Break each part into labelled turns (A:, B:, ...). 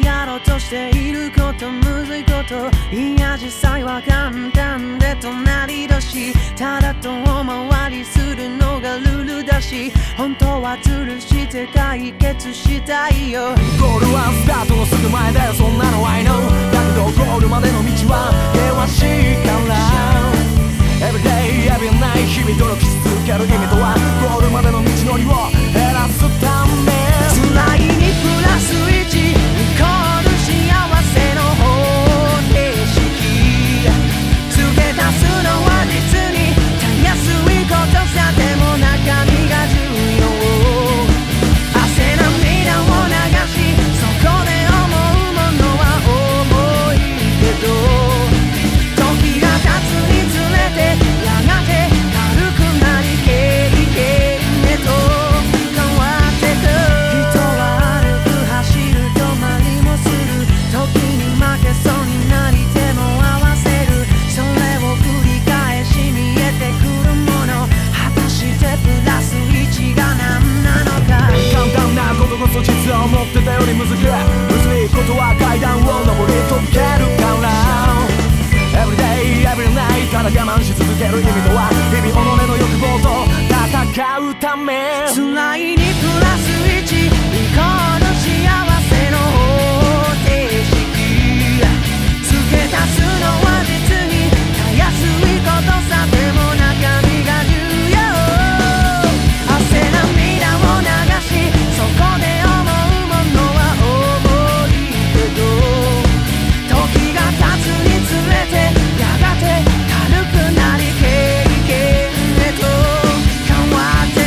A: やろうとしていることむずいこといや実際は簡単で隣だしただ遠回りするのがルールだし本当はズルして解決したいよ
B: ゴールはスタートのすぐ前だよそんなの I know だけどゴールまでの道は険しいから Everyday every night 日々努力し続ける意味とはゴールまでの道のりを減らすため
A: 辛いにプラス1イコール幸せの方程式付け足すのは実にたやすいことさでも中身が重要汗涙を流しそこで思うものは重いけど時が経つにつれてやがて軽くなり経験へと変わってく人は歩く走る止まりもする時に負けそうになり手も合わせるそれを繰り返し見えてくるもの果たしてプラス1が何なのか
B: 簡単なことこそ実は思ってたよりむずいことは階段を登り飛けるから Everyday every night ただ我慢し続ける意味とは日々己の欲望と戦うため
A: 辛いにプラス1イコール幸せの方程式付け足すのは実にたやすいことさでも中身が重要汗涙を流しそこで思うものは重いけど時が経つにつれてやがて軽くなり経験へと変わって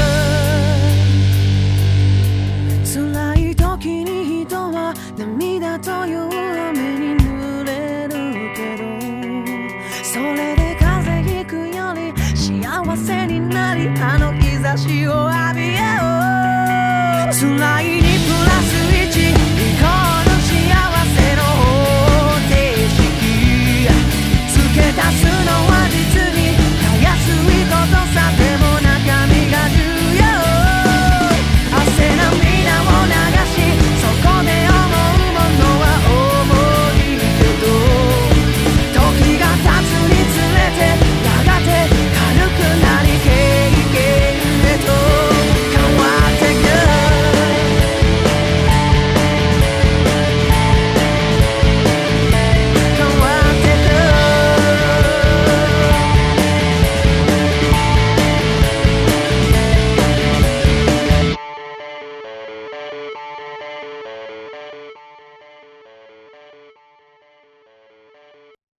A: く辛い時に人は涙という雨に濡れるけどそれで風邪ひくより幸せになりあの日差しを浴びよう辛い